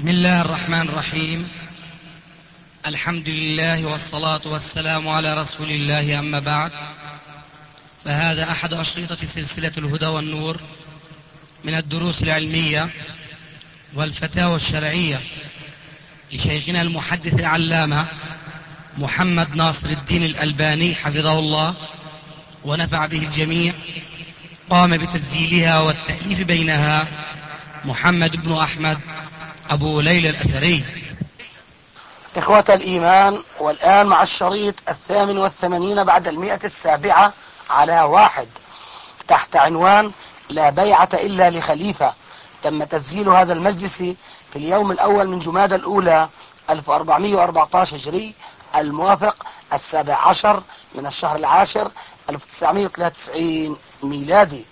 بسم الله الرحمن الرحيم. الحمد لله والصلاة والسلام على رسول الله، أما بعد، فهذا أحد أشرطة سلسلة الهدى والنور من الدروس العلمية والفتاوى الشرعية لشيخنا المحدث العلامة محمد ناصر الدين الألباني حفظه الله ونفع به الجميع. قام بتسجيلها والتأليف بينها محمد بن أحمد أبو ليلى الأثري. إخوة الإيمان، والآن مع الشريط 88 بعد 107 على 1 تحت عنوان لا بيعة إلا لخليفة. تم تسجيل هذا المجلس في اليوم الأول من جمادى الأولى 1414 هجري، الموافق 17 من الشهر العاشر 1993 ميلادي.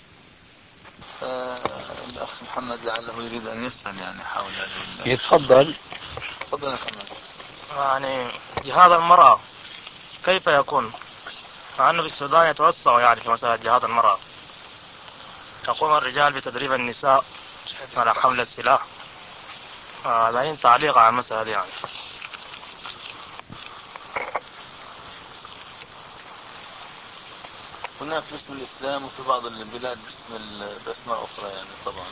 الأخ محمد لعله يريد أن يسأل حول هذه. يتفضل. تفضل يا محمد. جهاد المرأة كيف يكون؟ مع أنه في السودان يتوسع في مسألة جهاد المرأة، يقوم الرجال بتدريب النساء على حمل السلاح. هذا تعليق على المسألة دي هناك باسم الإسلام وفي بعض البلاد بأسماء أخرى طبعا.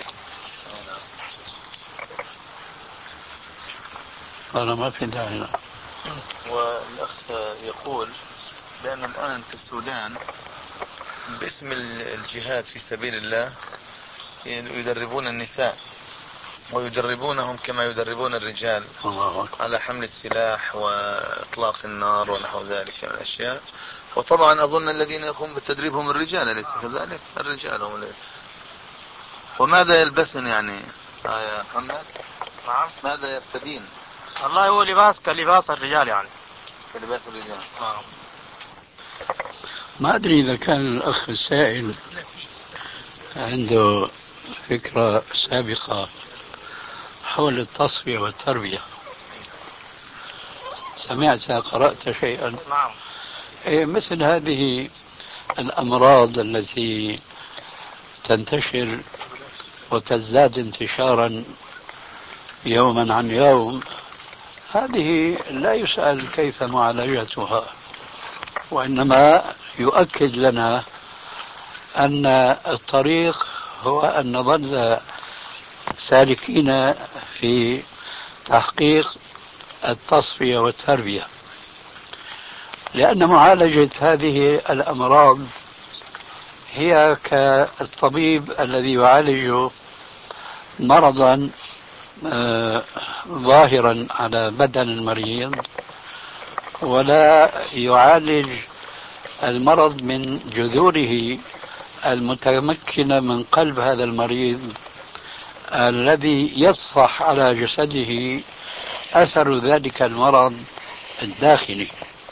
أنا ما في داعي. والأخ يقول بأن الآن في السودان باسم الجهاد في سبيل الله يدربون النساء ويدربونهم كما يدربون الرجال على حمل السلاح وإطلاق النار ونحو ذلك من الأشياء. وطبعا أظن الذين يقوم بتدريبهم الرجال، أليس كذلك؟ الرجال هم وماذا يلبسن يا محمد؟ نعم. ماذا يرتدين؟ والله هو لباس كلباس الرجال كلباس الرجال. ما أدري إذا كان الأخ السائل عنده فكرة سابقة حول التصفية والتربية. سمعت قرأت شيئا؟ نعم. مثل هذه الأمراض التي تنتشر وتزداد انتشارا يوما عن يوم، هذه لا يسأل كيف معالجتها، وإنما يؤكد لنا أن الطريق هو أن نظل سالكين في تحقيق التصفية والتربية، لأن معالجة هذه الأمراض هي كالطبيب الذي يعالج مرضا ظاهرا على بدن المريض ولا يعالج المرض من جذوره المتمكنة من قلب هذا المريض الذي يطفح على جسده أثر ذلك المرض الداخلي.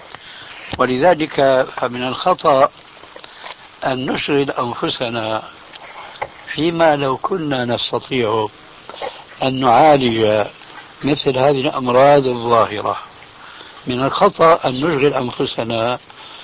ولذلك فمن الخطأ أن نشغل أنفسنا فيما لو كنا نستطيع أن نعالج مثل هذه الأمراض الظاهرة. من الخطأ أن نشغل أنفسنا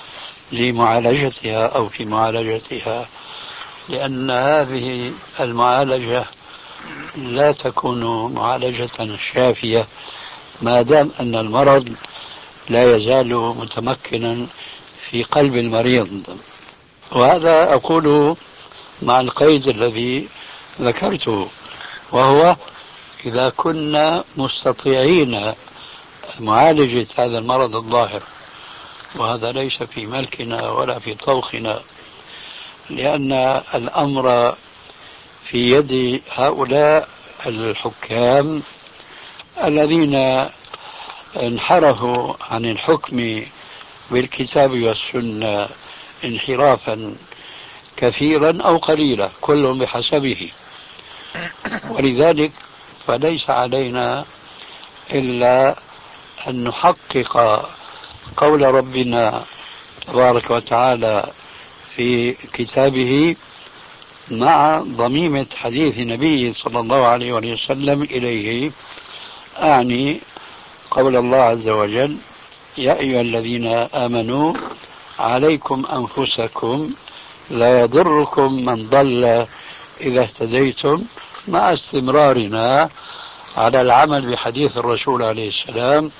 لمعالجتها أو في معالجتها، لأن هذه المعالجة لا تكون معالجة شافية ما دام أن المرض لا يزال متمكنا في قلب المريض. وهذا أقول مع القيد الذي ذكرته، وهو إذا كنا مستطيعين معالجة هذا المرض الظاهر، وهذا ليس في ملكنا ولا في طوخنا، لأن الأمر في يد هؤلاء الحكام الذين انحرفوا عن الحكم بالكتاب والسنة انحرافا كثيرا أو قليلا، كل بحسبه. ولذلك فليس علينا إلا أن نحقق قول ربنا تبارك وتعالى في كتابه مع ضميمة حديث نبيه صلى الله عليه وسلم إليه، أعني قول الله عز وجل: يا أيها الذين آمنوا عليكم أنفسكم لا يضركم من ضل إذا اهتديتم، مع استمرارنا على العمل بحديث الرسول عليه السلام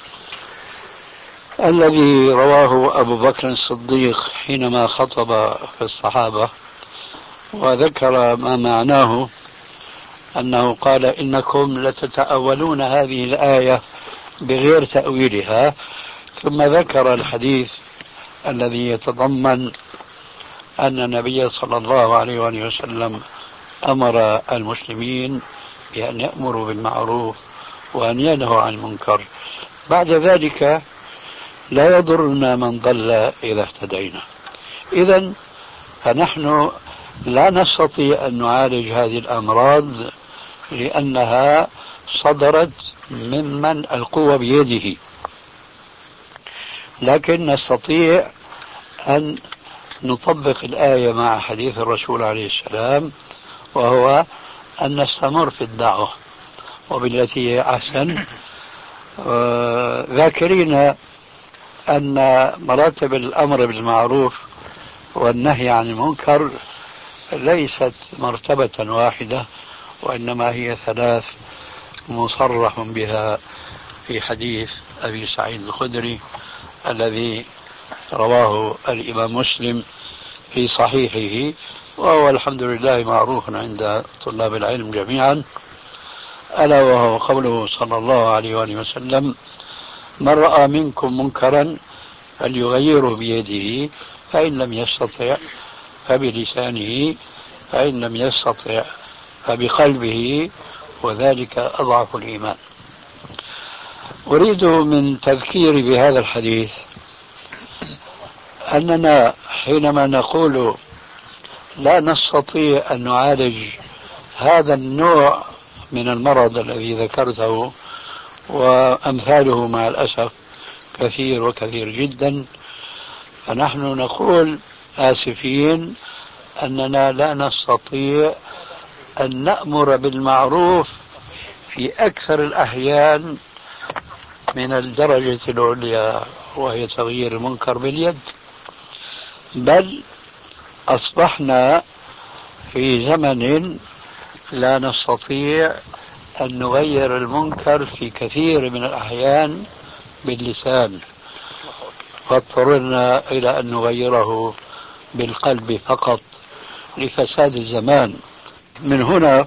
الذي رواه أبو بكر الصديق حينما خطب في الصحابة، وذكر ما معناه أنه قال: إنكم لتتأولون هذه الآية بغير تأويلها، ثم ذكر الحديث الذي يتضمن أن النبي صلى الله عليه وآله وسلم أمر المسلمين بأن يأمروا بالمعروف وأن ينهوا عن المنكر. بعد ذلك لا يضرنا من ضل إذا اهتدينا. إذن فنحن لا نستطيع أن نعالج هذه الأمراض لأنها صدرت ممن القوة بيده، لكن نستطيع أن نطبق الآية مع حديث الرسول عليه السلام، وهو أن نستمر في الدعوة وبالتي هي أحسن، ذاكرين أن مراتب الأمر بالمعروف والنهي عن المنكر ليست مرتبة واحدة، وإنما هي ثلاث مصرح بها في حديث أبي سعيد الخدري الذي رواه الإمام مسلم في صحيحه، وهو الحمد لله معروف عند طلاب العلم جميعا، ألا وهو قوله صلى الله عليه وآله وسلم: من رأى منكم منكرا فليغيره بيده، فإن لم يستطع فبلسانه، فإن لم يستطع فبقلبه، وذلك أضعف الإيمان. أريد من تذكيري بهذا الحديث أننا حينما نقول لا نستطيع أن نعالج هذا النوع من المرض الذي ذكرته، وأمثاله مع الأسف كثير وكثير جدا، فنحن نقول آسفين أننا لا نستطيع أن نأمر بالمعروف في أكثر الأحيان من الدرجة العليا، وهي تغيير المنكر باليد، بل أصبحنا في زمن لا نستطيع أن نغير المنكر في كثير من الأحيان باللسان، فاضطررنا إلى أن نغيره بالقلب فقط لفساد الزمان. من هنا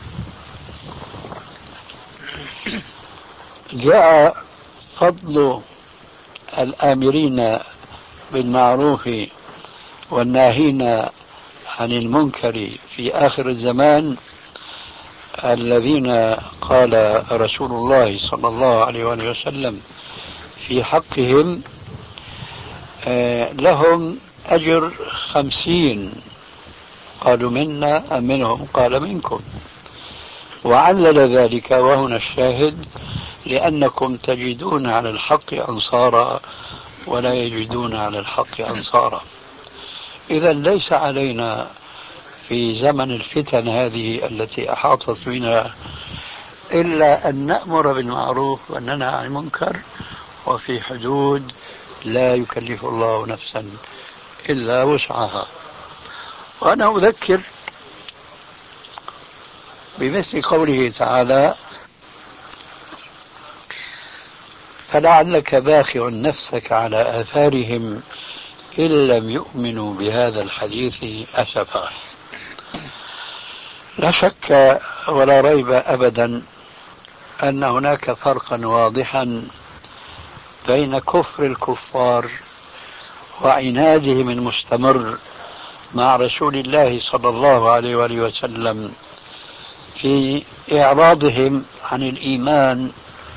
جاء فضل الآمرين بالمعروف والناهين عن المنكر في آخر الزمان، الذين قال رسول الله صلى الله عليه وآله وسلم في حقهم: لهم أجر 50. قالوا: منا أم منهم؟ قال: منكم. وعلل ذلك، وهنا الشاهد: لأنكم تجدون على الحق أنصارا ولا يجدون على الحق أنصارا. إذا ليس علينا في زمن الفتن هذه التي أحاطت بنا إلا أن نأمر بالمعروف وننهى عن المنكر، وفي حدود لا يكلف الله نفسا إلا وسعها. وأنا أذكر بمثل قوله تعالى: فلعلك باخع نفسك على آثارهم إن لم يؤمنوا بهذا الحديث أسفا. لا شك ولا ريب أبدا أن هناك فرقا واضحا بين كفر الكفار وعنادهم المستمر مع رسول الله صلى الله عليه وآله وسلم في إعراضهم عن الإيمان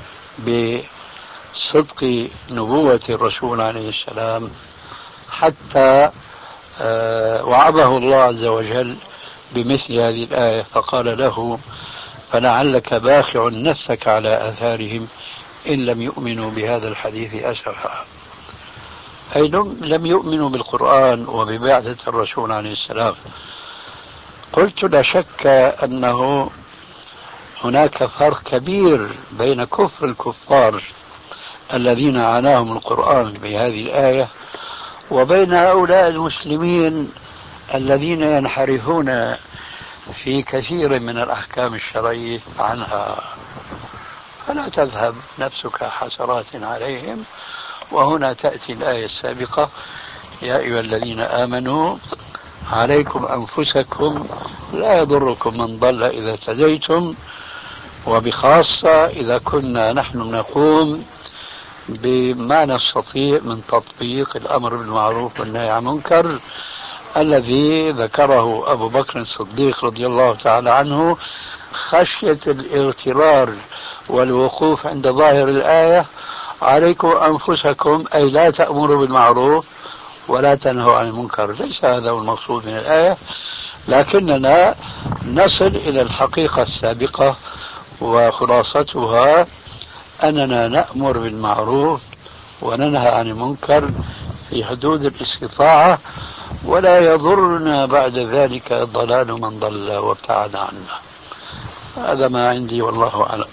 بصدق نبوة الرسول عليه السلام، حتى وعظه الله عز وجل بمثل هذه الآية فقال له: فلعلك باخع نفسك على آثارهم إن لم يؤمنوا بهذا الحديث أسفا. أي لم يؤمنوا بالقرآن وببعثة الرسول عليه السلام. قلت: لا شك أنه هناك فرق كبير بين كفر الكفار الذين عناهم القرآن بهذه الآية وبين هؤلاء المسلمين الذين ينحرفون في كثير من الأحكام الشرعية عنها. فلا تذهب نفسك حسرات عليهم. وهنا تأتي الآية السابقة: يا أيها الذين آمنوا عليكم أنفسكم لا يضركم من ضل إذا اهتديتم. وبخاصة إذا كنا نحن نقوم بما نستطيع من تطبيق الأمر بالمعروف والنهي عن المنكر الذي ذكره أبو بكر الصديق رضي الله تعالى عنه، خشية الاغترار والوقوف عند ظاهر الآية: عليكم أنفسكم، أي لا تأمروا بالمعروف ولا تنهوا عن المنكر. ليس هذا هو المقصود من الآية، لكننا نصل إلى الحقيقة السابقة، وخلاصتها أننا نأمر بالمعروف وننهى عن المنكر في حدود الاستطاعة، ولا يضرنا بعد ذلك ضلال من ضل وابتعد عنا. هذا ما عندي والله أعلم.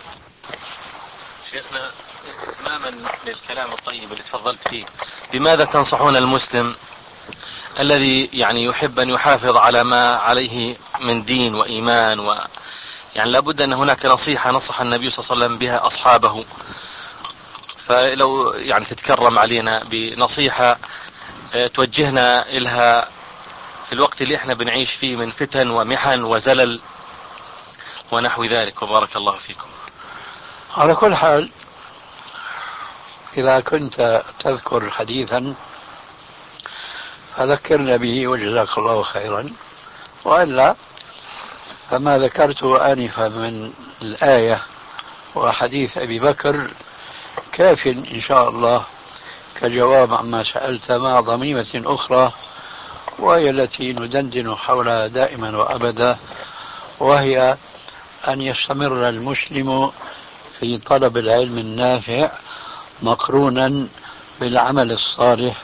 شيخنا، إتماما للكلام الطيب اللي تفضلت فيه، بماذا تنصحون المسلم الذي يعني يحب أن يحافظ على ما عليه من دين وإيمان يعني لابد أن هناك نصيحة نصح النبي صلى الله عليه وسلم بها أصحابه، فلو يعني تتكرم علينا بنصيحة توجهنا إلها في الوقت اللي احنا بنعيش فيه من فتن ومحن وزلل ونحو ذلك، وبارك الله فيكم. على كل حال، إذا كنت تذكر حديثا فذكرنا به وجزاك الله خيرا، وإلا فما ذكرته آنفا من الآية وحديث أبي بكر كاف إن شاء الله كجواب عما سألت، مع ضميمة أخرى وهي التي ندندن حولها دائما وأبدا، وهي أن يستمر المسلم في طلب العلم النافع مقرونا بالعمل الصالح،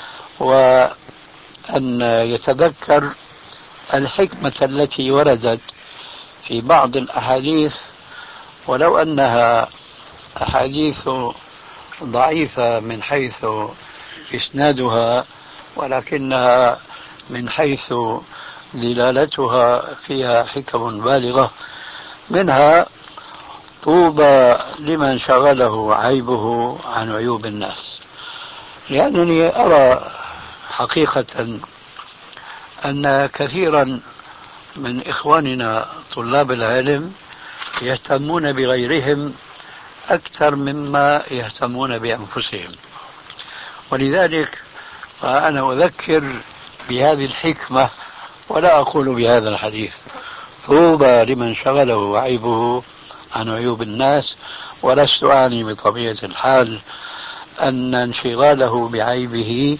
وأن يتذكر الحكمة التي وردت في بعض الأحاديث، ولو أنها أحاديث ضعيفة من حيث إسنادها، ولكنها من حيث دلالتها فيها حكم بالغة. منها: طوبى لمن شغله عيبه عن عيوب الناس. لأنني أرى حقيقة أن كثيرا من إخواننا طلاب العلم يهتمون بغيرهم أكثر مما يهتمون بأنفسهم، ولذلك فأنا أذكر بهذه الحكمة ولا أقول بهذا الحديث: طوبى لمن شغله عيبه عن عيوب الناس. ولست أعني بطبيعة الحال أن انشغاله بعيبه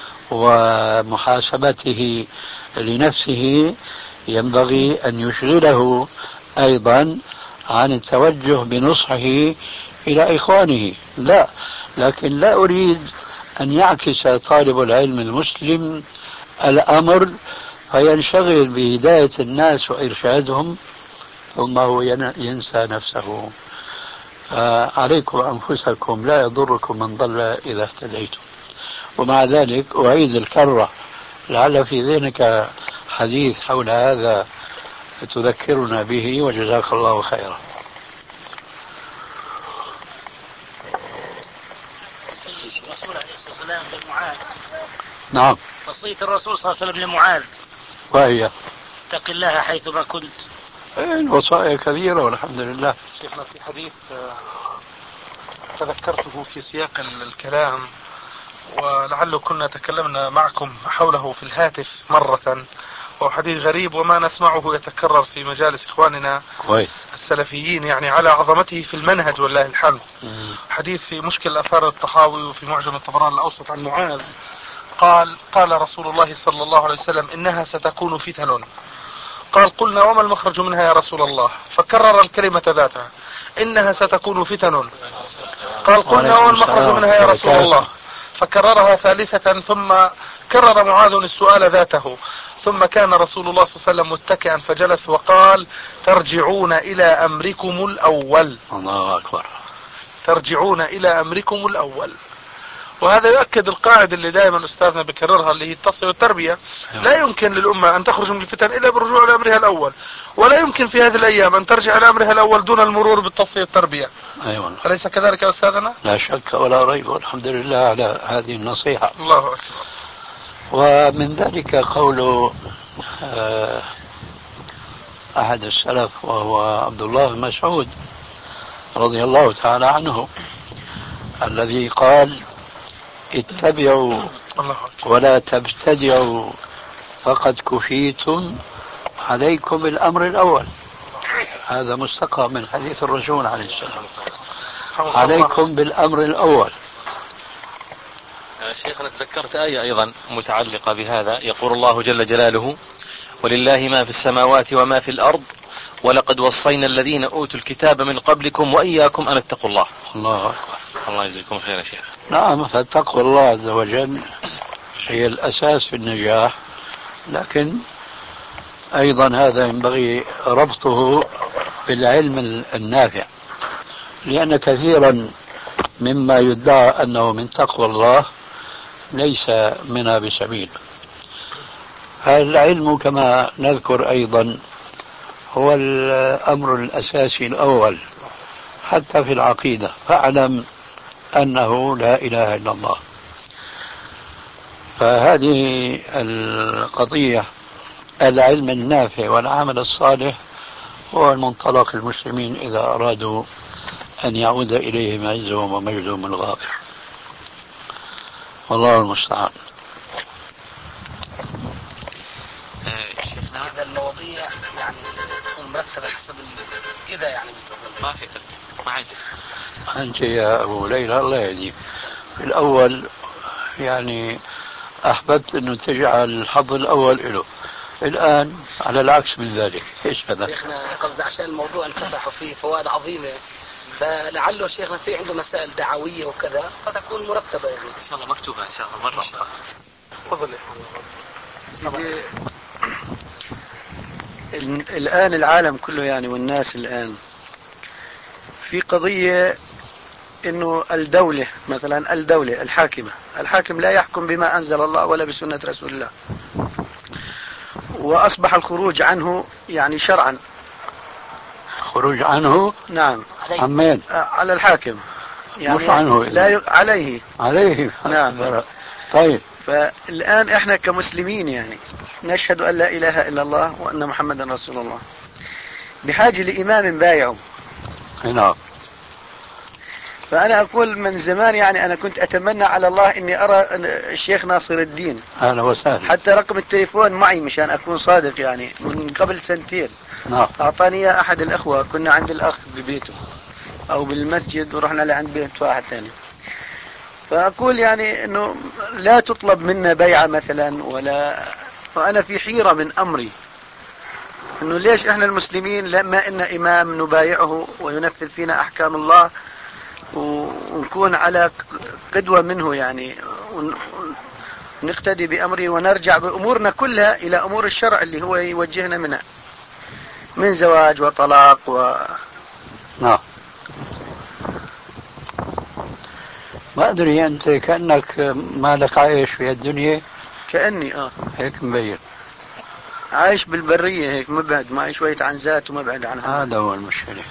ومحاسبته لنفسه ينبغي أن يشغله أيضا عن التوجه بنصحه إلى إخوانه، لا، لكن لا أريد أن يعكس طالب العلم المسلم الأمر فينشغل بهداية الناس وإرشادهم ثم هو ينسى نفسه. عليكم أنفسكم لا يضركم من ضل إذا اهتديتم. ومع ذلك أعيد الكرة، لعل في ذهنك حديث حول هذا تذكرنا به، وجزاك الله خيرا. الرسول عليه الصلاة والسلام لمعاذ. نعم. وصية الرسول صلى الله عليه وسلم لمعاذ وهي: اتق الله حيثما كنت. الوصايا كثيرة والحمد لله. شيخنا، في حديث تذكرته في سياق الكلام، ولعله كنا تكلمنا معكم حوله في الهاتف مرة، وهو حديث غريب وما نسمعه يتكرر في مجالس إخواننا السلفيين، يعني على عظمته في المنهج والله الحمد. حديث في مشكل أثار الطحاوي وفي معجم الطبراني الأوسط عن معاذ قال رسول الله صلى الله عليه وسلم: إنها ستكون فتن. قال: قلنا: وما المخرج منها يا رسول الله؟ فكرر الكلمة ذاتها: إنها ستكون فتن. قال: قلنا: وما المخرج منها يا رسول الله؟ فكررها ثالثة، ثم كرر معاذ السؤال ذاته. ثم كان رسول الله صلى الله عليه وسلم متكئا فجلس وقال: ترجعون إلى أمركم الأول. الله أكبر. ترجعون إلى أمركم الأول. وهذا يؤكد القاعدة اللي دائما أستاذنا بكررها، اللي هي التصفية والتربية. لا يمكن للأمة أن تخرج من الفتن إلا بالرجوع إلى أمرها الأول، ولا يمكن في هذه الأيام أن ترجع إلى أمرها الأول دون المرور بالتصفية والتربية. أيوة. أليس كذلك يا أستاذنا؟ لا شك ولا ريب، والحمد لله على هذه النصيحة. الله أكبر. ومن ذلك قول أحد السلف وهو عبد الله بن مسعود رضي الله تعالى عنه، الذي قال: اتبعوا ولا تبتدعوا فقد كفيتم، عليكم بالأمر الأول. هذا مستقى من حديث الرسول عليه السلام، عليكم بالأمر الأول. شيخنا تذكرت آية أيضا متعلقة بهذا، يقول الله جل جلاله: ولله ما في السماوات وما في الأرض ولقد وصينا الذين أوتوا الكتاب من قبلكم وإياكم أن اتقوا الله. الله أكبر. الله يجزيكم خير يا شيخ. نعم، فتقوى الله عز وجل هي الأساس في النجاح، لكن أيضا هذا ينبغي ربطه بالعلم النافع، لأن كثيرا مما يدعى أنه من تقوى الله ليس منها بسبيل. العلم كما نذكر أيضا هو الأمر الأساسي الأول حتى في العقيدة، فاعلم أنه لا إله إلا الله. فهذه القضية، العلم النافع والعمل الصالح، هو المنطلق المسلمين إذا أرادوا أن يعود إليهم عزهم ومجدهم الغافر. والله المستعان. شيخنا هذا المواضيع يعني مرتبة حسب كذا، يعني ما في ما عندي. أنت يا أبو ليلى الله يهديك، في الأول يعني أحببت أنه تجعل الحظ الأول له، الآن على العكس من ذلك. إيش هذا؟ شيخنا قصدي عشان الموضوع انفتح فيه فوائد عظيمة، فلعله شيخنا في عنده مسائل دعوية وكذا فتكون مرتبة يعني. إن شاء الله مكتوبة إن شاء الله مرة. تفضل. الآن العالم كله يعني والناس الآن في قضية إنه الدولة مثلا، الدولة الحاكم لا يحكم بما أنزل الله ولا بسنة رسول الله، وأصبح الخروج عنه يعني شرعا. خروج عنه؟ نعم. عمين؟ على الحاكم يعني، مش عنه لا عليه. نعم. طيب، فالآن إحنا كمسلمين يعني نشهد أن لا إله إلا الله وأن محمدا رسول الله، بحاجة لإمام بايعه. نعم. فأنا أقول من زمان يعني أنا كنت أتمنى على الله إني أرى الشيخ ناصر الدين. أهلا وسهلا. حتى رقم التليفون معي مشان أكون صادق، يعني من قبل 2 سنين. نعم. أعطاني أحد الأخوة، كنا عند الأخ ببيته أو بالمسجد ورحنا لعند بيت واحد ثاني. فأقول يعني إنه لا تطلب منا بيعة مثلا ولا، فأنا في حيرة من أمري إنه ليش إحنا المسلمين لما إن إمام نبايعه وينفذ فينا أحكام الله ونكون على قدوة منه يعني، ونقتدي بأمره ونرجع بأمورنا كلها إلى أمور الشرع اللي هو يوجهنا منها من زواج وطلاق نعم. ما أدري، أنت كأنك مالك عايش في الدنيا. كأني هيك مبين عايش بالبرية هيك مبعد، معي شوية عن ذات ومبعد عنها. هذا هو المشكلة.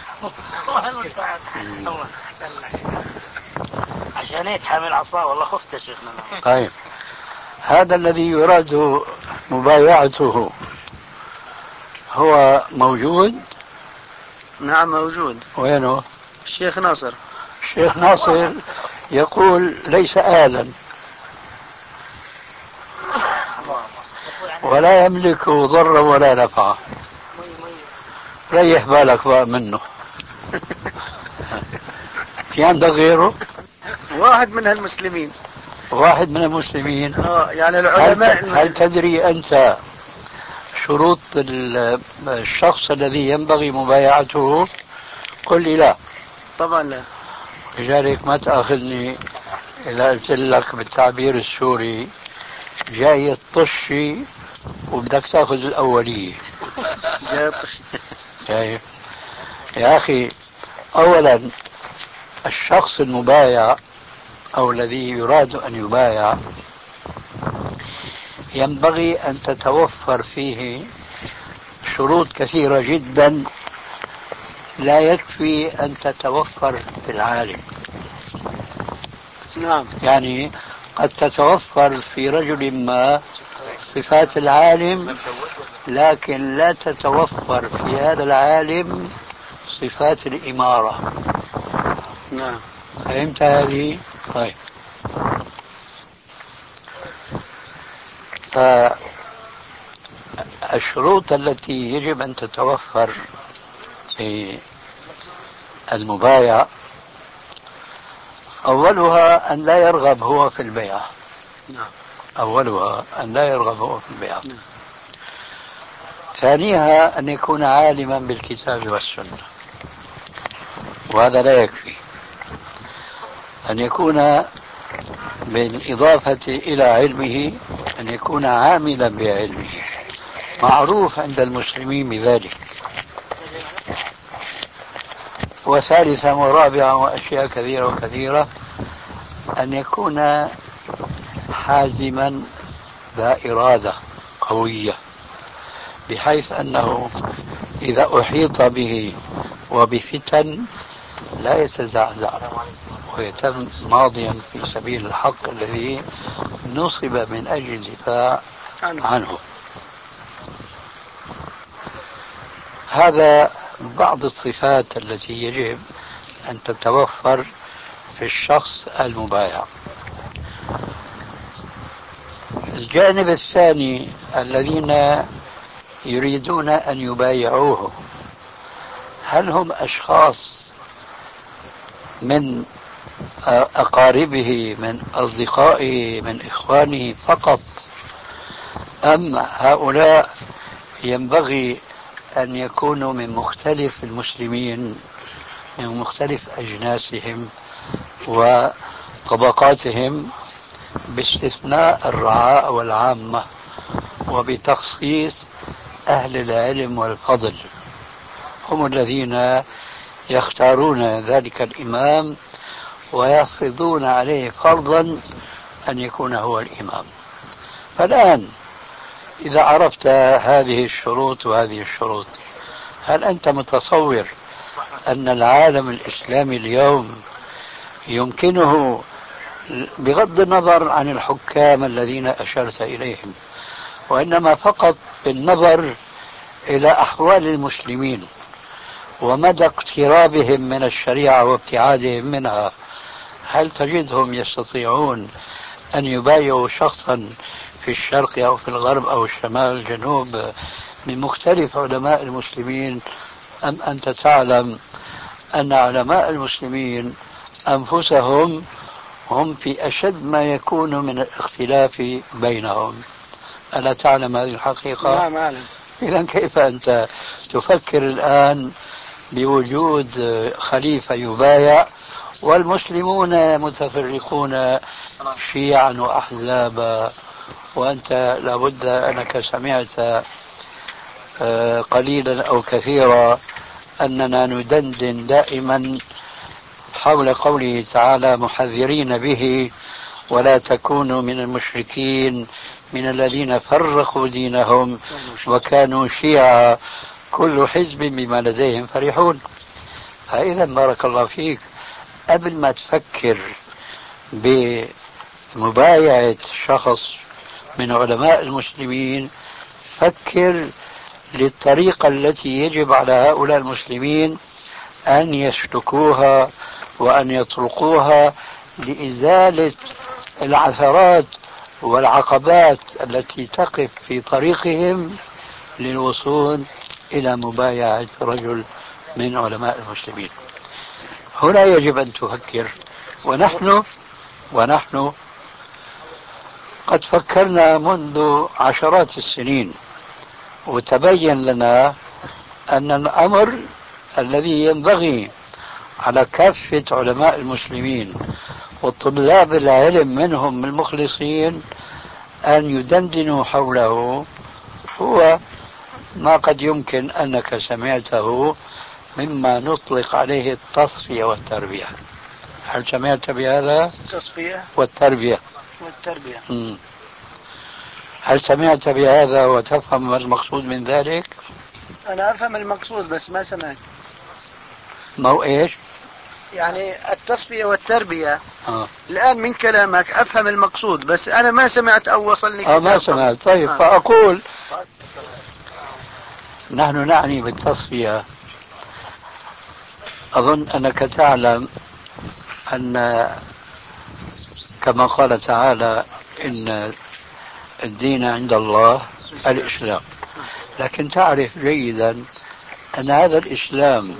عشان هيك حامل عصا والله خفت يا شيخنا. طيب، هذا الذي يراد مبايعته هو موجود؟ نعم موجود. وينه؟ الشيخ ناصر. الشيخ ناصر يقول ليس آلا ولا يملك ضرا ولا نفعا. ريح بالك بقى منه. في عندك غيره؟ واحد من المسلمين. واحد من المسلمين. يعني العلماء. هل تدري أنت شروط الشخص الذي ينبغي مبايعته؟ قل لي لا. طبعا لا. لذلك ما تأخذني إذا قلت لك بالتعبير السوري جاي الطشي وبدك تأخذ الأولية. جاي الطشي. شايف يا أخي؟ أولا الشخص المبايع أو الذي يراد أن يبايع ينبغي أن تتوفر فيه شروط كثيرة جدا لا يكفي أن تتوفر في العالم. نعم. يعني قد تتوفر في رجل ما صفات العالم، لكن لا تتوفر في هذا العالم صفات الإمارة. نعم. فهمت هذه؟ طيب. فالشروط التي يجب أن تتوفر في المبايع أولها أن لا يرغب هو في البيع. نعم. أولها أن لا يرغب هو في البيع. نعم. ثانيها أن يكون عالما بالكتاب والسنة، وهذا لا يكفي. أن يكون بالإضافة إلى علمه أن يكون عاملا بعلمه، معروف عند المسلمين بذلك. وثالثا ورابعا وأشياء كثيرة وكثيرة، أن يكون حازما ذا إرادة قوية، بحيث أنه إذا أحيط به وبفتن لا يتزعزع ويتم ماضيا في سبيل الحق الذي نصب من أجل الدفاع عنه. هذا بعض الصفات التي يجب أن تتوفر في الشخص المبايع. الجانب الثاني الذين يريدون أن يبايعوه، هل هم أشخاص من أقاربه، من أصدقائه، من إخوانه فقط، أم هؤلاء ينبغي أن يكونوا من مختلف المسلمين، من مختلف أجناسهم وطبقاتهم، باستثناء الرعاء والعامة، وبتخصيص أهل العلم والفضل، هم الذين يختارون ذلك الإمام ويفرضون عليه فرضا أن يكون هو الإمام. فالآن إذا عرفت هذه الشروط وهذه الشروط، هل أنت متصور أن العالم الإسلامي اليوم يمكنه، بغض النظر عن الحكام الذين أشرت إليهم، وإنما فقط بالنظر إلى أحوال المسلمين ومدى اقترابهم من الشريعة وابتعادهم منها، هل تجدهم يستطيعون أن يبايعوا شخصا في الشرق أو في الغرب أو الشمال الجنوب من مختلف علماء المسلمين؟ أم أنت تعلم أن علماء المسلمين أنفسهم هم في أشد ما يكون من الاختلاف بينهم؟ ألا تعلم هذه الحقيقة؟ نعم أعلم. إذن كيف أنت تفكر الآن بوجود خليفة يبايع والمسلمون متفرقون شيعا وأحزابا؟ وأنت لابد أنك سمعت قليلا أو كثيرا أننا ندندن دائما حول قوله تعالى محذرين به ولا تكونوا من المشركين من الذين فرقوا دينهم وكانوا شيعا كل حزب بما لديهم فرحون. فإذا بارك الله فيك، قبل ما تفكر بمبايعة شخص من علماء المسلمين، فكر للطريقة التي يجب على هؤلاء المسلمين أن يسلكوها وأن يطرقوها لإزالة العثرات والعقبات التي تقف في طريقهم للوصول إلى مبايعة رجل من علماء المسلمين. هنا يجب أن تفكر، ونحن قد فكرنا منذ عشرات السنين، وتبين لنا أن الأمر الذي ينبغي على كافة علماء المسلمين وطلاب العلم منهم المخلصين أن يدندنوا حوله هو ما قد يمكن أنك سمعته مما نطلق عليه التصفية والتربية. هل سمعت بهذا؟ التصفية والتربية. هل سمعت بهذا وتفهم ما المقصود من ذلك؟ أنا أفهم المقصود بس ما سمعت. ما هو إيش؟ يعني التصفية والتربية. الآن من كلامك أفهم المقصود، بس أنا ما سمعت أو وصلني كتاب. ما سمعت. طيب فأقول نحن نعني بالتصفية، أظن أنك تعلم أن كما قال تعالى إن الدين عند الله الإسلام، لكن تعرف جيدا أن هذا الإسلام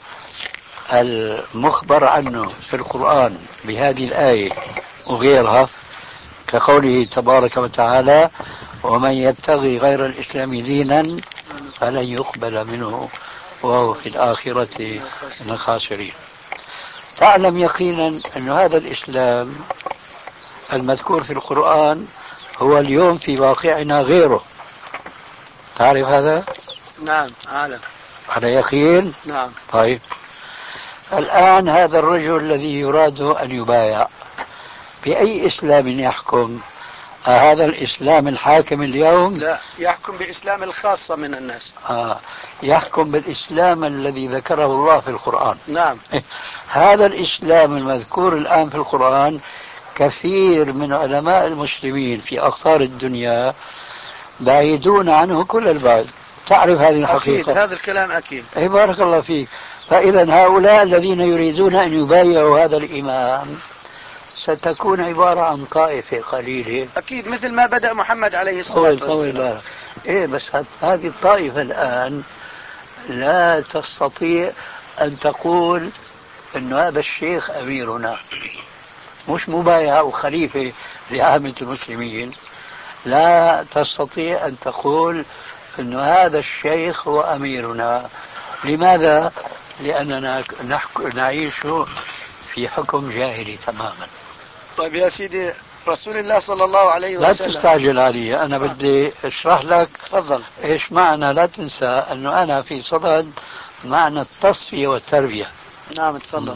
المخبر عنه في القرآن بهذه الآية وغيرها كقوله تبارك وتعالى ومن يبتغي غير الإسلام دينا فلن يقبل منه وهو في الآخرة من الخاسرين. تعلم يقينا أن هذا الإسلام المذكور في القرآن هو اليوم في واقعنا غيره. تعرف هذا؟ نعم أعلم. على يقين؟ نعم. طيب الآن هذا الرجل الذي يراد أن يبايع بأي إسلام يحكم؟ هذا الإسلام الحاكم اليوم؟ لا، يحكم بإسلام الخاصة من الناس. يحكم بالإسلام الذي ذكره الله في القرآن. نعم. هذا الإسلام المذكور الآن في القرآن كثير من علماء المسلمين في أقطار الدنيا بعيدون عنه كل البعد. تعرف هذه الحقيقة؟ أكيد هذا الكلام أكيد. بارك الله فيك. فإذا هؤلاء الذين يريدون أن يبايعوا هذا الإمام ستكون عبارة عن طائفة قليلة أكيد مثل ما بدأ محمد عليه الصلاة والسلام. بس هذه الطائفة الآن لا تستطيع أن تقول أن هذا الشيخ أميرنا، مش مبايع أو خليفة لعامة المسلمين. لا تستطيع أن تقول أن هذا الشيخ هو أميرنا. لماذا؟ لأننا نعيش في حكم جاهلي تماما. طيب يا سيدي، رسول الله صلى الله عليه وسلم. لا تستعجل علي، أنا بدي أشرح لك. تفضل. إيش معنى؟ لا تنسى أنه أنا في صدد معنى التصفية والتربية. نعم تفضل.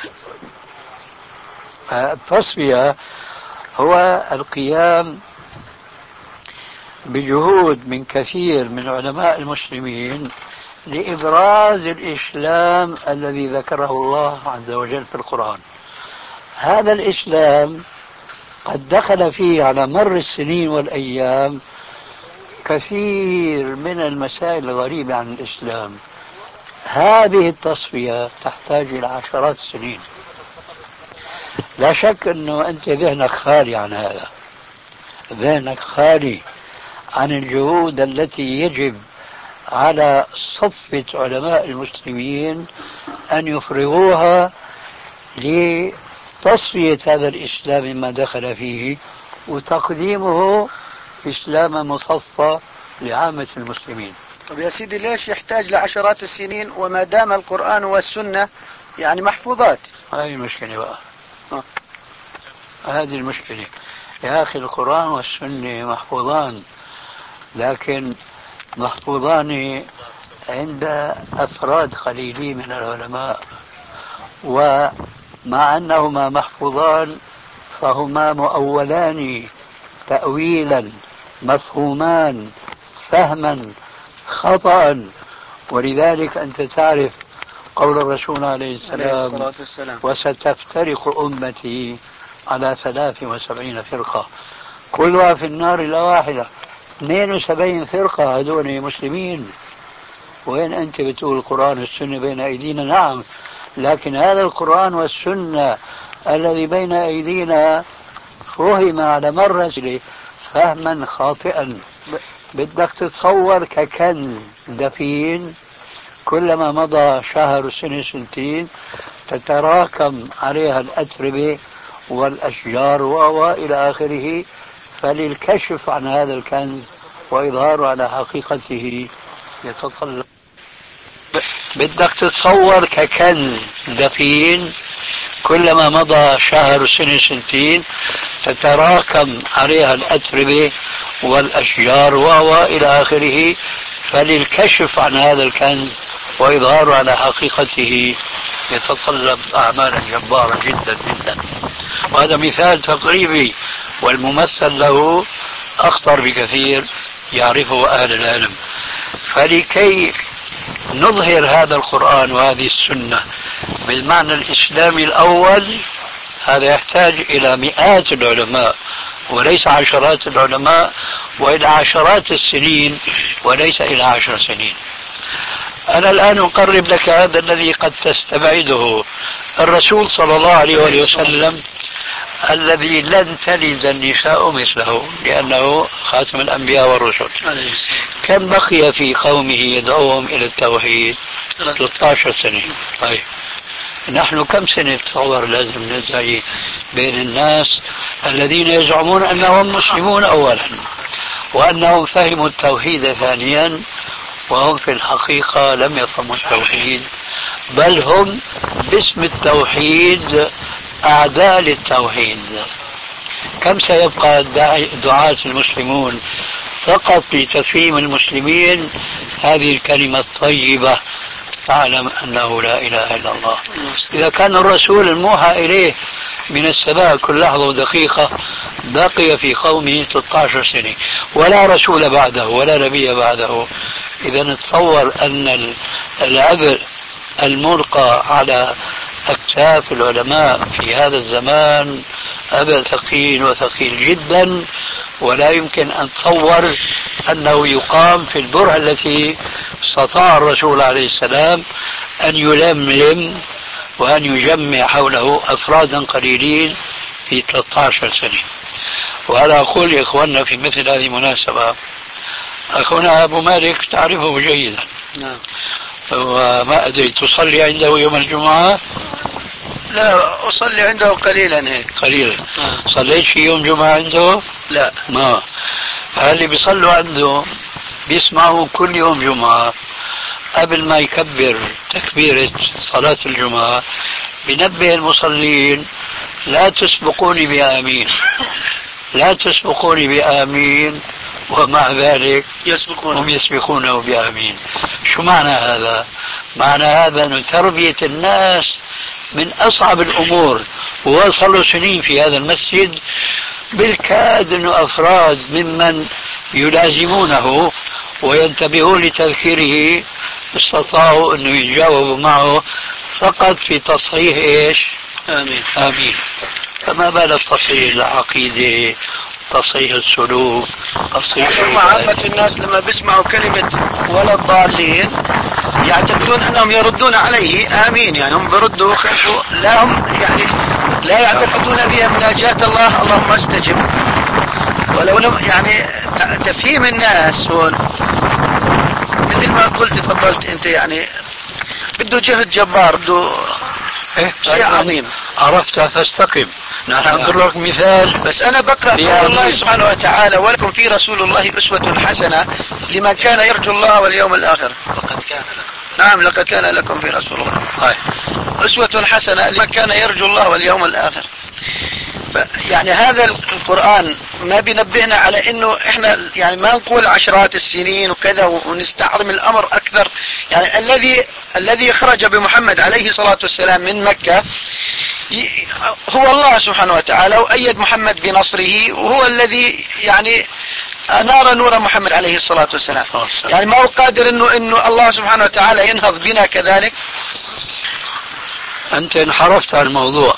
التصفية هو القيام بجهود من كثير من علماء المسلمين لإبراز الإسلام الذي ذكره الله عز وجل في القرآن. هذا الإسلام قد دخل فيه على مر السنين والأيام كثير من المسائل الغريبة عن الإسلام. هذه التصفية تحتاج إلى عشرات السنين. لا شك أنه أنت ذهنك خالي عن هذا، ذهنك خالي عن الجهود التي يجب على صفة علماء المسلمين أن يفرغوها لتصفية هذا الإسلام مما دخل فيه وتقديمه إسلام مصفى لعامة المسلمين. طب يا سيدي، ليش يحتاج لعشرات السنين وما دام القرآن والسنة يعني محفوظات؟ هذه المشكلة بقى. هذه المشكلة يا أخي. القرآن والسنة محفوظان، لكن محفوظان عند أفراد قليلين من العلماء، ومع أنهما محفوظان فهما مؤولان تأويلا مفهومان فهما خطأ. ولذلك أنت تعرف قول الرسول عليه السلام وستفترق أمتي على 73 فرقة كلها في النار إلا واحدة. 72 فرقة هذول مسلمين. وين أنت بتقول القرآن والسنة بين أيدينا؟ نعم، لكن هذا القرآن والسنة الذي بين أيدينا فهم على مرة فهما خاطئا. بدك تتصور ككنز دفين، كلما مضى شهر سنة سنتين تتراكم عليها الأتربة والأشجار وإلى آخره. فللكشف عن هذا الكنز وإظهاره على حقيقته يتطلب. بدك تتصور ككنز دفين، كلما مضى شهر سنة سنتين تتراكم عليها الأتربة والأشجار وإلى آخره. فللكشف عن هذا الكنز وإظهاره على حقيقته يتطلب أعمالا جبارة جدا جدا. وهذا مثال تقريبي، والممثل له أخطر بكثير يعرفه أهل العلم. فلكي نظهر هذا القرآن وهذه السنة بالمعنى الإسلامي الأول، هذا يحتاج إلى مئات العلماء وليس عشرات العلماء، وإلى عشرات السنين وليس إلى 10 سنين. أنا الآن أقرب لك هذا الذي قد تستبعده. الرسول صلى الله عليه وآله وسلم الذي لن تلد النساء مثله لأنه خاتم الأنبياء والرسل، كم بقي في قومه يدعوهم إلى التوحيد؟ 13 سنة. طيب نحن كم سنة تصور لازم ندعي بين الناس الذين يزعمون أنهم مسلمون أولا وأنهم فهموا التوحيد ثانيا، وهم في الحقيقة لم يفهموا التوحيد، بل هم باسم التوحيد أعداء للتوحيد. كم سيبقى دعاة المسلمون فقط لتفهيم المسلمين هذه الكلمة الطيبة، تعلم أنه لا إله إلا الله. إذا كان الرسول الموحى إليه من السماء كل لحظة ودقيقة بقي في قومه 13 سنة ولا رسول بعده ولا نبي بعده، إذا نتصور أن العبء الملقى على أكتاف العلماء في هذا الزمان عبء ثقيل وثقيل جدا، ولا يمكن أن تصور أنه يقام في البرهة التي استطاع الرسول عليه السلام أن يلملم وأن يجمع حوله أفرادا قليلين في 13 سنة. وأنا أقول لإخواننا في مثل هذه المناسبة، أخونا أبو مالك تعرفه جيدا. نعم. وما أدري تصلي عنده يوم الجمعة؟ لا أصلي عنده قليلا هيك. قليلا. صليت في يوم جمعة عنده؟ لا. ما فاللي بيصلوا عنده بيسمعوا كل يوم جمعة قبل ما يكبر تكبيرة صلاة الجمعة بنبه المصلين: لا تسبقوني بآمين، لا تسبقوني بآمين، ومع ذلك هم يسبقونه بآمين. شو معنى هذا؟ معنى هذا أن تربية الناس من أصعب الأمور، ووصلوا سنين في هذا المسجد بالكاد أنه أفراد ممن يلازمونه وينتبهون لتذكيره استطاعوا أنه يجاوبوا معه فقط في تصحيح إيش؟ آمين. آمين. فما بال تصحيح العقيدة، تصحيح السلوك، تصحيح عامة الناس لما بيسمعوا كلمة ولا الضالين يعتقدون أنهم يردون عليه آمين، يعني هم بردوا خلفوا، لا هم يعني لا يعتقدون بها مناجاة الله اللهم استجب. ولو يعني تفهيم الناس هون مثل ما قلت تفضلت أنت، يعني بده جهد جبار، بده شيء عظيم. عرفت فاستقم. نحن نضرب لك مثال، بس أنا بقرأ قول الله سبحانه وتعالى: ولكم في رسول الله أسوة حسنة لمن كان يرجو الله واليوم الآخر. لقد كان لكم. نعم لقد كان لكم في رسول الله أسوة حسنة لمن كان يرجو الله واليوم الآخر. يعني هذا القرآن ما بينبهنا على انه احنا يعني ما نقول عشرات السنين وكذا ونستعظم الامر اكثر. يعني الذي خرج بمحمد عليه الصلاة والسلام من مكة هو الله سبحانه وتعالى، وأيد محمد بنصره، وهو الذي يعني أنار نور محمد عليه الصلاة والسلام. يعني ما هو قادر انه الله سبحانه وتعالى ينهض بنا كذلك. أنت انحرفت عن الموضوع،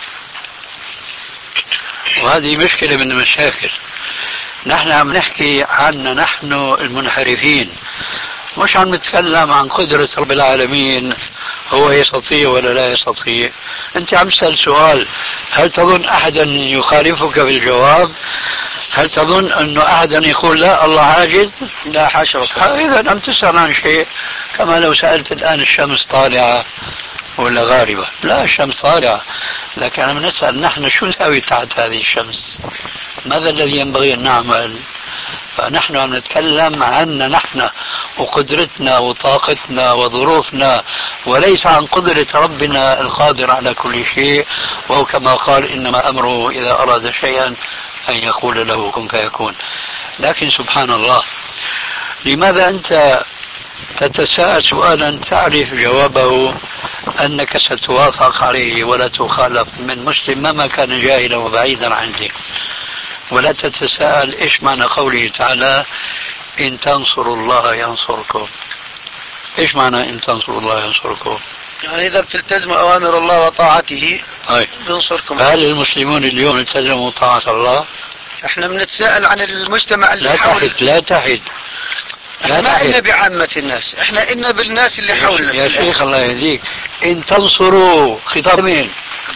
وهذه مشكلة من المشاكل. نحن عم نحكي عنا نحن المنحرفين، مش عم نتكلم عن قدرة رب العالمين، هو يستطيع ولا لا يستطيع. أنت عم تسأل سؤال، هل تظن أحدا يخالفك بالجواب؟ هل تظن أنه أحدا يقول لا الله عاجز؟ لا حاشا وكلا. إذا عم تسأل عن شيء كما لو سألت الآن الشمس طالعة ولا غاربة. لا، الشمس طالعة، لكن عم نسأل نحن شو نسوي تحت هذه الشمس؟ ماذا الذي ينبغي أن نعمل؟ فنحن عم نتكلم عنا نحن وقدرتنا وطاقتنا وظروفنا، وليس عن قدرة ربنا القادر على كل شيء، وهو كما قال: إنما أمره إذا أراد شيئا أن يقول له كن فيكون. لكن سبحان الله، لماذا أنت تتساءل سؤالا تعرف جوابه أنك ستوافق عليه ولا تخالف من مسلم مهما كان جاهلا وبعيدا عنك؟ ولا تتساءل إيش معنى قوله تعالى: إن تنصروا الله ينصركم. إيش معنى إن تنصروا الله ينصركم؟ يعني إذا بتلتزموا أوامر الله وطاعته ينصركم. هل المسلمون اليوم التزموا طاعة الله؟ احنا بنتساءل عن المجتمع اللي حولنا. لا تحد احنا ما إلنا بعامة الناس، احنا إلنا بالناس اللي حولنا. يا شيخ الله يهديك، إن تنصروا خطاب مين؟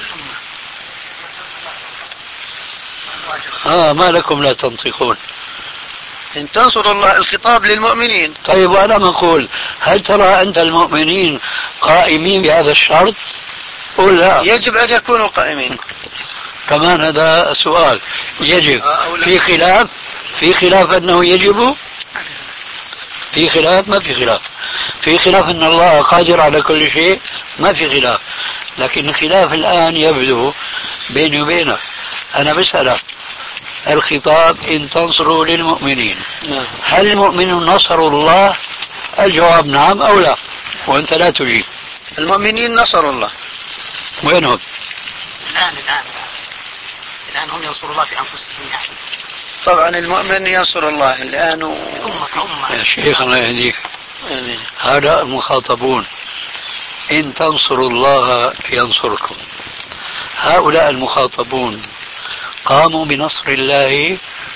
ما لكم لا تنطقون؟ إن تنصروا الله الخطاب للمؤمنين. طيب وأنا أقول هل ترى أنت المؤمنين قائمين بهذا الشرط؟ قل لا. يجب أن يكونوا قائمين. كمان هذا سؤال. يجب في خلاف أنه يجب، في خلاف ما في خلاف، في خلاف أن الله قادر على كل شيء ما في خلاف، لكن الخلاف الآن يبدو بيني وبينك. أنا بسألك الخطاب إن تنصروا للمؤمنين، هل المؤمنون نصروا الله؟ الجواب نعم أو لا، وأنت لا تجيب. المؤمنين نصروا الله. وينهم؟ الآن هم ينصروا الله في أنفسهم يعني. طبعا المؤمن ينصر الله الآن أمة. يا شيخ الله يهديك، هؤلاء المخاطبون إن تنصروا الله ينصركم، هؤلاء المخاطبون قاموا بنصر الله؟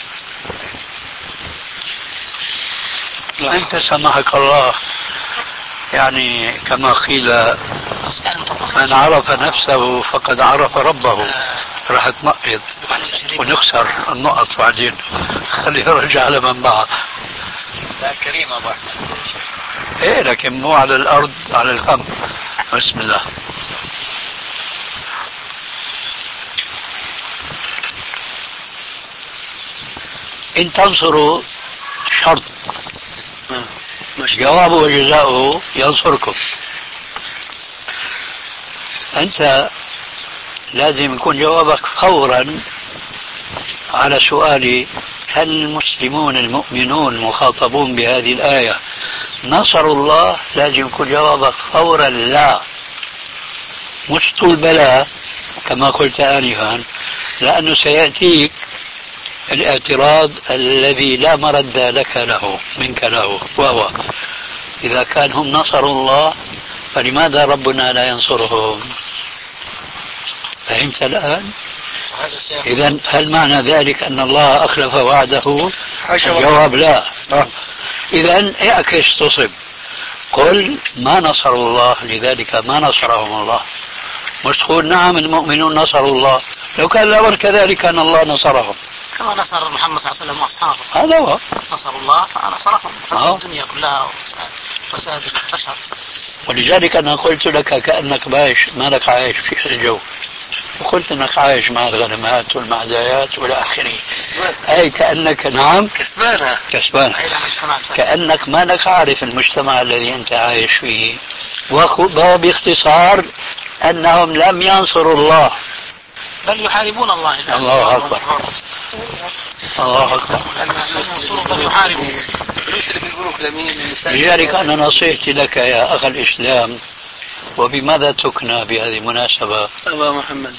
أنت سمحك الله، يعني كما قيل من عرف نفسه فقد عرف ربه. راح تنقط ونخسر النقط بعدين، خلينا نرجع لمن بعض. لا كريم أبو أحمد. إيه لكن مو على الأرض، على الفم. بسم الله. إن تنصروا شرط، جوابه وجزاؤه ينصركم. أنت لازم يكون جوابك فورا على سؤالي هل المسلمون المؤمنون مخاطبون بهذه الآية نصروا الله؟ لازم يكون جوابك فورا لا، مش طول بلا كما قلت آنفا، لأنه سيأتيك الاعتراض الذي لا مرد لك له منك له، وهو إذا كان هم نصروا الله فلماذا ربنا لا ينصرهم؟ فهمت الآن؟ إذن هل معنى ذلك أن الله أخلف وعده؟ الجواب لا. إذن اعكس تصب، قل ما نصروا الله لذلك ما نصرهم الله، مش تقول نعم المؤمنون نصروا الله، لو كان الأمر كذلك كان الله نصرهم كما نصر محمد صلى الله عليه وسلم وأصحابه. هذا هو نصر الله فنصرهم، الدنيا كلها فساد انتشر. ولذلك أنا قلت لك كأنك ما لك عايش في الجو، وقلت أنك عايش مع الغنمات والمعدايات والى آخره، أي كأنك نعم كسبانة، كأنك ما لك عارف المجتمع الذي أنت عايش فيه. وباختصار أنهم لم ينصروا الله بل يحاربون الله. الله أكبر، الله أكبر. لذلك أنا نصيحتي لك يا أخ الإسلام، وبماذا تكنى بهذه المناسبة؟ أبا محمد.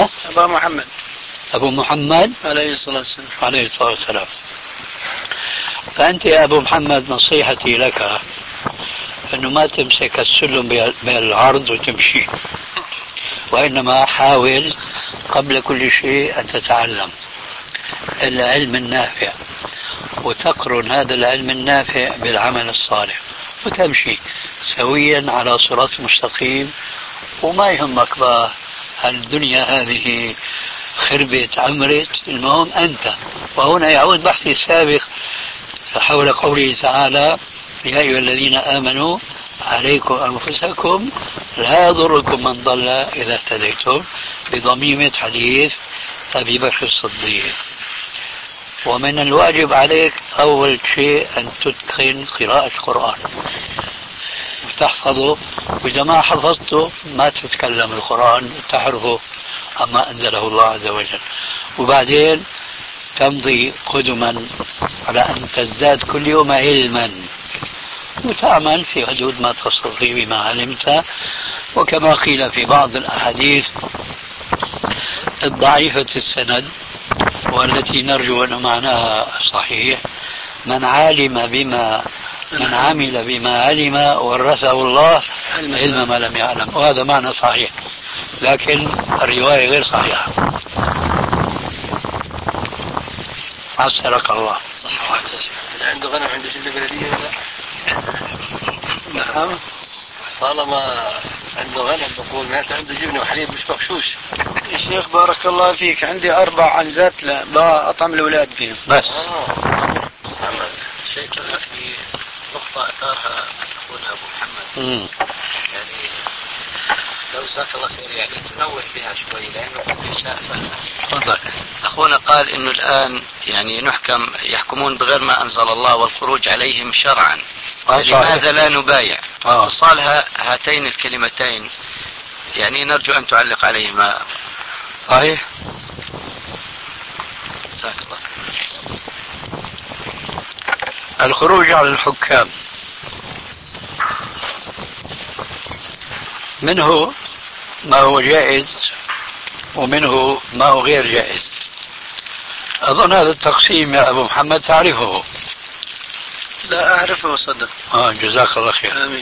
أبو محمد عليه الصلاة والسلام. فأنت يا أبو محمد نصيحتي لك أنه ما تمسك السلم بالعرض وتمشي، وإنما حاول قبل كل شيء أن تتعلم العلم النافع، وتقرن هذا العلم النافع بالعمل الصالح، وتمشي سويا على صراط مستقيم. وما يهمك بقى الدنيا هذه خربت عمرت، المهم أنت. وهنا يعود بحثي السابق حول قوله تعالى يا أيها الذين آمنوا عليكم أنفسكم لا يضركم من ضل إذا اهتديتم، بضميمة حديث أبي بكر الصديق. ومن الواجب عليك أول شيء أن تتقن قراءة القرآن وتحفظه، وإذا ما حفظته ما تتكلم القرآن وتحرفه أما أنزله الله عز وجل. وبعدين تمضي قدما على أن تزداد كل يوم علما وتعمل في حدود ما تستطيع بما علمت. وكما قيل في بعض الأحاديث الضعيفة السند والتي نرجو أن معناها صحيح، من علم بما من عمل بما علم ورثه الله علم ما لم يعلم، وهذا معنى صحيح، لكن الرواية غير صحيحة. عسرك الله. صح واحد اللي عنده غنم عنده جبنة بلدية ولا؟ نعم. طالما عنده غنم بقول معناته عنده جبنة وحليب مش مغشوش. يا شيخ بارك الله فيك، عندي 4 عنزات بأطعم الأولاد فيهم بس. شيخ في نقطة أثارها أخونا أبو محمد. يعني لو جزاك الله خير يعني تنوه بها شوي لأنه قد يشاء فهمها. تفضل. أخونا قال إنه الآن يعني يحكمون بغير ما أنزل الله والخروج عليهم شرعا، لماذا لا نبايع؟ اتصال هاتين الكلمتين يعني نرجو أن تعلق عليهما. صحيح. جزاك الله. الخروج على الحكام منه ما هو جائز ومنه ما هو غير جائز. أظن هذا التقسيم يا أبو محمد تعرفه. لا أعرفه صدق. جزاك الله خير. آمين.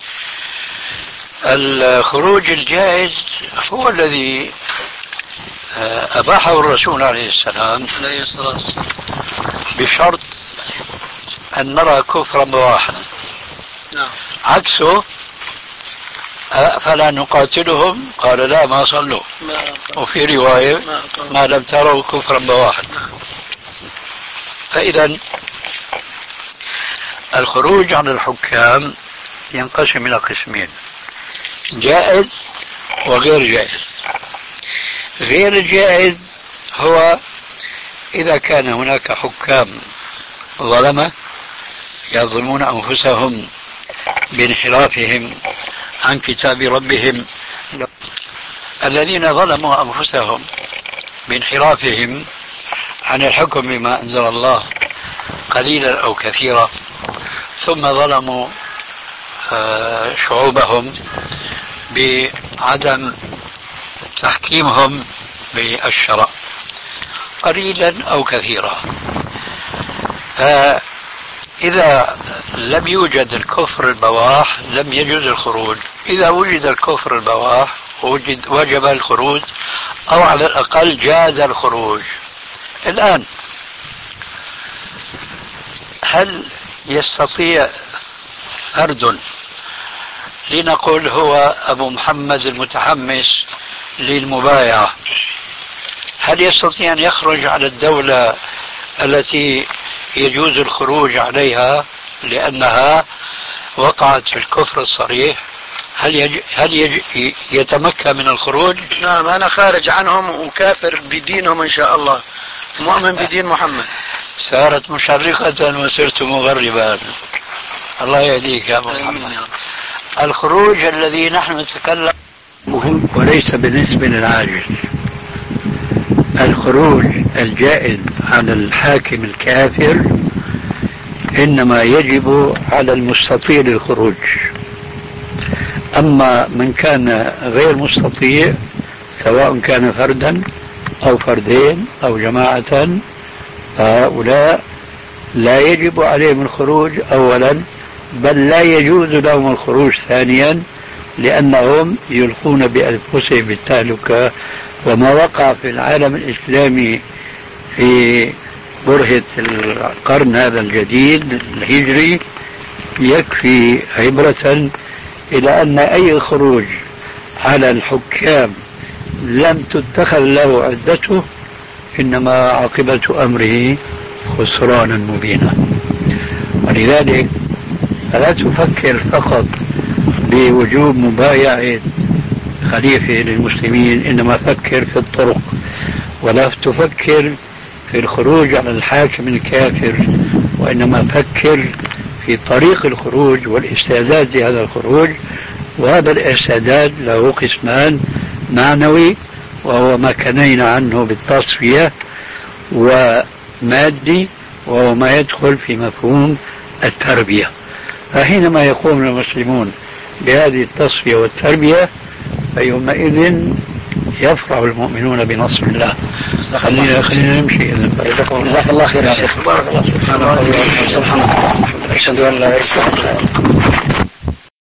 الخروج الجائز هو الذي أباحه الرسول عليه السلام بشرط أن نرى كفرا بواحا. نعم. عكسه فلا نقاتلهم، قال لا ما صلوا. وفي رواية ما لم تروا كفرا بواحا. فإذا الخروج عن الحكام ينقسم إلى قسمين: جائز وغير جائز. غير الجائز هو إذا كان هناك حكام ظلمة يظلمون أنفسهم بانحرافهم عن كتاب ربهم. الذين ظلموا أنفسهم بانحرافهم عن الحكم بما أنزل الله قليلا أو كثيرا، ثم ظلموا شعوبهم بعدم تحكيمهم بالشرع قليلا أو كثيرا. فإذا لم يوجد الكفر البواح لم يجوز الخروج. إذا وجد الكفر البواح وجب الخروج، أو على الأقل جاز الخروج. الآن هل يستطيع فرد، لنقول هو أبو محمد المتحمس للمبايعة، هل يستطيع أن يخرج على الدولة التي يجوز الخروج عليها لأنها وقعت في الكفر الصريح؟ هل يتمكن من الخروج؟ نعم، أنا خارج عنهم وكافر بدينهم إن شاء الله، مؤمن بدين محمد. صارت مشرقة وصرت مغربا. الله يهديك يا أبو محمد. الخروج الذي نحن نتكلم مهم وليس بالنسبة للعاجز. الخروج الجائز على الحاكم الكافر إنما يجب على المستطيع للخروج. أما من كان غير مستطيع سواء كان فردا أو فردين أو جماعة، فهؤلاء لا يجب عليهم الخروج أولا، بل لا يجوز لهم الخروج ثانيا، لأنهم يلقون بأنفسهم بالتهلكة. وما وقع في العالم الإسلامي في برهة القرن هذا الجديد الهجري يكفي عبرة إلى أن أي خروج على الحكام لم تتخذ له عدته إنما عاقبة أمره خسرانا مبينا. ولذلك فلا تفكر فقط بوجوب مبايعة خليفة للمسلمين، إنما فكر في الطرق، ولا تفكر في الخروج على الحاكم الكافر، وإنما فكر في طريق الخروج والاستعداد لهذا الخروج. وهذا الاستعداد له قسمان: معنوي وهو ما كنينا عنه بالتصفية، ومادي وهو ما يدخل في مفهوم التربية. فحينما يقوم المسلمون بهذه التصفية والتربية فيومئذ يفرح المؤمنون بنصر الله. خلينا نمشي. جزاك الله خير يا شيخ. بارك الله فيك. سبحان الله. أشهد أن لا إله إلا الله.